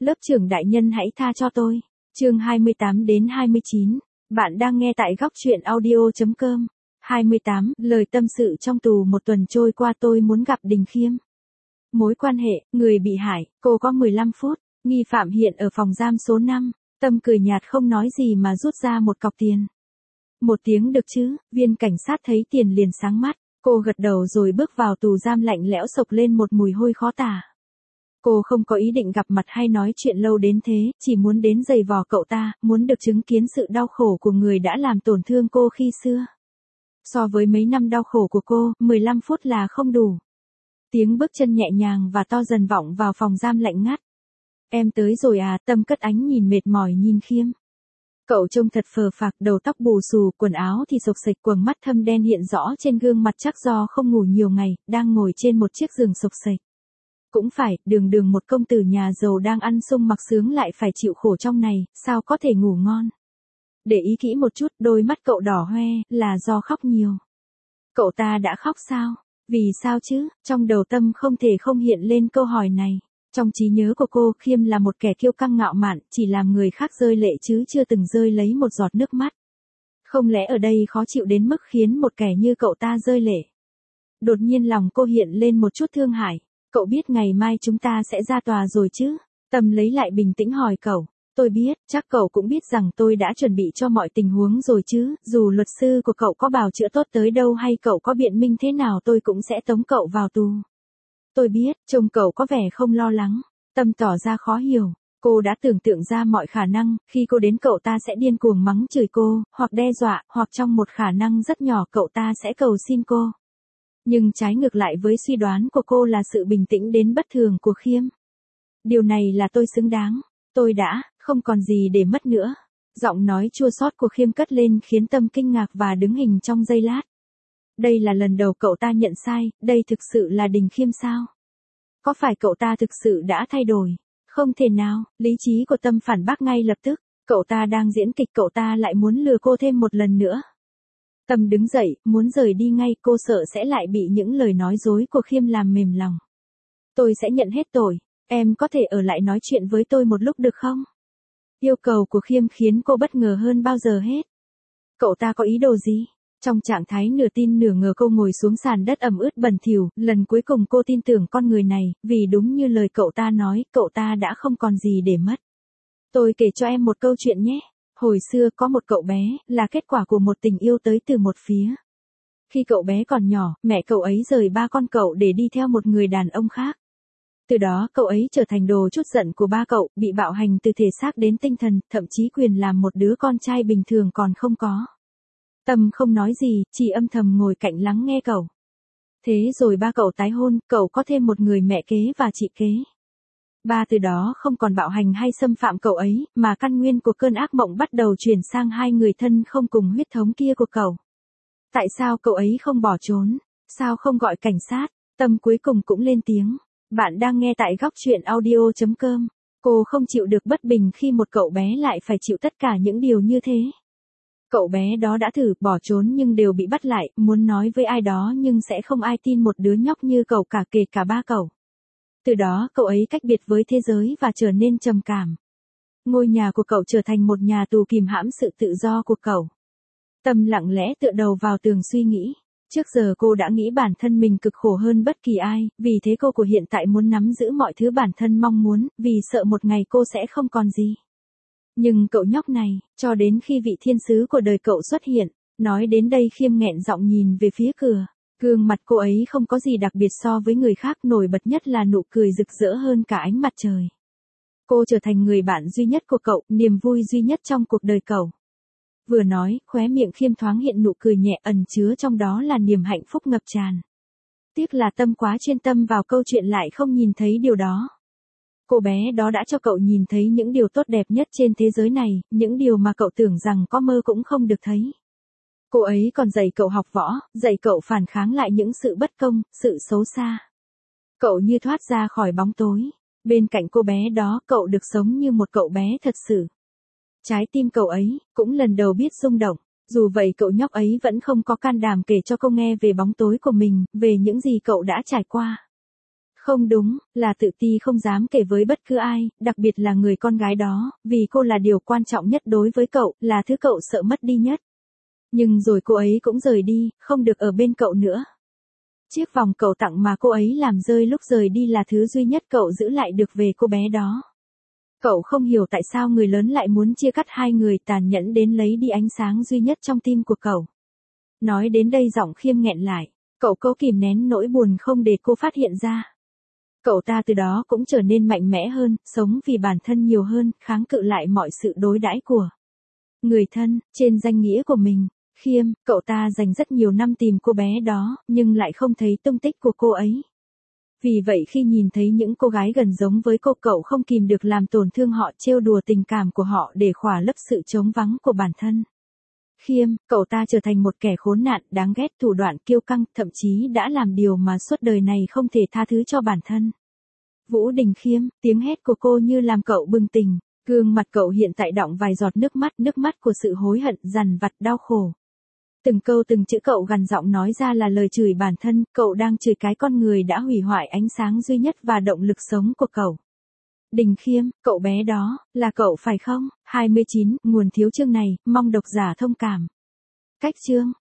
Lớp trưởng đại nhân hãy tha cho tôi. Chương 28 đến 29. Bạn đang nghe tại góc truyện audio.com. 28. Lời tâm sự trong tù. Một tuần trôi qua tôi muốn gặp Đình Khiêm. Mối quan hệ, người bị hại, cô có 15 phút. Nghi phạm hiện ở phòng giam số 5. Tâm cười nhạt không nói gì mà rút ra một cọc tiền. 1 tiếng được chứ? Viên cảnh sát thấy tiền liền sáng mắt. Cô gật đầu rồi bước vào tù giam lạnh lẽo, sộc lên một mùi hôi khó tả. Cô không có ý định gặp mặt hay nói chuyện lâu đến thế, chỉ muốn đến giày vò cậu ta, muốn được chứng kiến sự đau khổ của người đã làm tổn thương cô khi xưa. So với mấy năm đau khổ của cô, 15 phút là không đủ. Tiếng bước chân nhẹ nhàng và to dần vọng vào phòng giam lạnh ngắt. Em tới rồi à? Tâm cất ánh nhìn mệt mỏi nhìn Khiêm. Cậu trông thật phờ phạc, đầu tóc bù xù, quần áo thì xộc xệch, quầng mắt thâm đen hiện rõ trên gương mặt, chắc do không ngủ nhiều ngày, đang ngồi trên một chiếc giường xộc xệch. Cũng phải, đường một công tử nhà giàu đang ăn sung mặc sướng lại phải chịu khổ trong này, sao có thể ngủ ngon. Để ý kỹ một chút, đôi mắt cậu đỏ hoe, là do khóc nhiều. Cậu ta đã khóc sao? Vì sao chứ? Trong đầu Tâm không thể không hiện lên câu hỏi này. Trong trí nhớ của cô, Khiêm là một kẻ kiêu căng ngạo mạn, chỉ làm người khác rơi lệ chứ chưa từng rơi lấy một giọt nước mắt. Không lẽ ở đây khó chịu đến mức khiến một kẻ như cậu ta rơi lệ? Đột nhiên lòng cô hiện lên một chút thương hại. Cậu biết ngày mai chúng ta sẽ ra tòa rồi chứ? Tâm lấy lại bình tĩnh hỏi cậu. Tôi biết, chắc cậu cũng biết rằng tôi đã chuẩn bị cho mọi tình huống rồi chứ, dù luật sư của cậu có bào chữa tốt tới đâu hay cậu có biện minh thế nào tôi cũng sẽ tống cậu vào tù. Tôi biết, trông cậu có vẻ không lo lắng. Tâm tỏ ra khó hiểu. Cô đã tưởng tượng ra mọi khả năng, khi cô đến cậu ta sẽ điên cuồng mắng chửi cô, hoặc đe dọa, hoặc trong một khả năng rất nhỏ cậu ta sẽ cầu xin cô. Nhưng trái ngược lại với suy đoán của cô là sự bình tĩnh đến bất thường của Khiêm. Điều này là tôi xứng đáng. Tôi đã, không còn gì để mất nữa. Giọng nói chua xót của Khiêm cất lên khiến Tâm kinh ngạc và đứng hình trong giây lát. Đây là lần đầu cậu ta nhận sai, đây thực sự là Đình Khiêm sao? Có phải cậu ta thực sự đã thay đổi? Không thể nào, lý trí của Tâm phản bác ngay lập tức. Cậu ta đang diễn kịch, cậu ta lại muốn lừa cô thêm một lần nữa. Tâm đứng dậy, muốn rời đi ngay, cô sợ sẽ lại bị những lời nói dối của Khiêm làm mềm lòng. Tôi sẽ nhận hết tội, em có thể ở lại nói chuyện với tôi một lúc được không? Yêu cầu của Khiêm khiến cô bất ngờ hơn bao giờ hết. Cậu ta có ý đồ gì? Trong trạng thái nửa tin nửa ngờ cô ngồi xuống sàn đất ẩm ướt bẩn thỉu, lần cuối cùng cô tin tưởng con người này, vì đúng như lời cậu ta nói, cậu ta đã không còn gì để mất. Tôi kể cho em một câu chuyện nhé. Hồi xưa có một cậu bé, là kết quả của một tình yêu tới từ một phía. Khi cậu bé còn nhỏ, mẹ cậu ấy rời ba con cậu để đi theo một người đàn ông khác. Từ đó cậu ấy trở thành đồ trút giận của ba cậu, bị bạo hành từ thể xác đến tinh thần, thậm chí quyền làm một đứa con trai bình thường còn không có. Tâm không nói gì, chỉ âm thầm ngồi cạnh lắng nghe cậu. Thế rồi ba cậu tái hôn, cậu có thêm một người mẹ kế và chị kế. Ba từ đó không còn bạo hành hay xâm phạm cậu ấy, mà căn nguyên của cơn ác mộng bắt đầu chuyển sang hai người thân không cùng huyết thống kia của cậu. Tại sao cậu ấy không bỏ trốn? Sao không gọi cảnh sát? Tâm cuối cùng cũng lên tiếng. Bạn đang nghe tại góc truyện audio.com. Cô không chịu được bất bình khi một cậu bé lại phải chịu tất cả những điều như thế. Cậu bé đó đã thử bỏ trốn nhưng đều bị bắt lại, muốn nói với ai đó nhưng sẽ không ai tin một đứa nhóc như cậu cả, kể cả ba cậu. Từ đó cậu ấy cách biệt với thế giới và trở nên trầm cảm. Ngôi nhà của cậu trở thành một nhà tù kìm hãm sự tự do của cậu. Tâm lặng lẽ tựa đầu vào tường suy nghĩ. Trước giờ cô đã nghĩ bản thân mình cực khổ hơn bất kỳ ai, vì thế cô của hiện tại muốn nắm giữ mọi thứ bản thân mong muốn, vì sợ một ngày cô sẽ không còn gì. Nhưng cậu nhóc này, cho đến khi vị thiên sứ của đời cậu xuất hiện, nói đến đây Khiêm nghẹn giọng nhìn về phía cửa. Gương mặt cô ấy không có gì đặc biệt so với người khác, nổi bật nhất là nụ cười rực rỡ hơn cả ánh mặt trời. Cô trở thành người bạn duy nhất của cậu, niềm vui duy nhất trong cuộc đời cậu. Vừa nói, khóe miệng Khiêm thoáng hiện nụ cười nhẹ, ẩn chứa trong đó là niềm hạnh phúc ngập tràn. Tiếc là Tâm quá chuyên tâm vào câu chuyện lại không nhìn thấy điều đó. Cô bé đó đã cho cậu nhìn thấy những điều tốt đẹp nhất trên thế giới này, những điều mà cậu tưởng rằng có mơ cũng không được thấy. Cô ấy còn dạy cậu học võ, dạy cậu phản kháng lại những sự bất công, sự xấu xa. Cậu như thoát ra khỏi bóng tối. Bên cạnh cô bé đó, cậu được sống như một cậu bé thật sự. Trái tim cậu ấy, cũng lần đầu biết rung động. Dù vậy cậu nhóc ấy vẫn không có can đảm kể cho cô nghe về bóng tối của mình, về những gì cậu đã trải qua. Không đúng, là tự ti không dám kể với bất cứ ai, đặc biệt là người con gái đó, vì cô là điều quan trọng nhất đối với cậu, là thứ cậu sợ mất đi nhất. Nhưng rồi cô ấy cũng rời đi, không được ở bên cậu nữa. Chiếc vòng cậu tặng mà cô ấy làm rơi lúc rời đi là thứ duy nhất cậu giữ lại được về cô bé đó. Cậu không hiểu tại sao người lớn lại muốn chia cắt hai người, tàn nhẫn đến lấy đi ánh sáng duy nhất trong tim của cậu. Nói đến đây giọng Khiêm nghẹn lại, cậu cố kìm nén nỗi buồn không để cô phát hiện ra. Cậu ta từ đó cũng trở nên mạnh mẽ hơn, sống vì bản thân nhiều hơn, kháng cự lại mọi sự đối đãi của người thân, trên danh nghĩa của mình. Khiêm, cậu ta dành rất nhiều năm tìm cô bé đó, nhưng lại không thấy tung tích của cô ấy. Vì vậy khi nhìn thấy những cô gái gần giống với cô, cậu không kìm được làm tổn thương họ, trêu đùa tình cảm của họ để khỏa lấp sự trống vắng của bản thân. Khiêm, cậu ta trở thành một kẻ khốn nạn, đáng ghét, thủ đoạn, kiêu căng, thậm chí đã làm điều mà suốt đời này không thể tha thứ cho bản thân. Vũ Đình Khiêm, tiếng hét của cô như làm cậu bừng tỉnh, gương mặt cậu hiện tại đọng vài giọt nước mắt của sự hối hận, dằn vặt, đau khổ. Từng câu từng chữ cậu gằn giọng nói ra là lời chửi bản thân, cậu đang chửi cái con người đã hủy hoại ánh sáng duy nhất và động lực sống của cậu. Đình Khiêm, cậu bé đó, là cậu phải không? 29, nguồn thiếu chương này, mong độc giả thông cảm. Cách chương.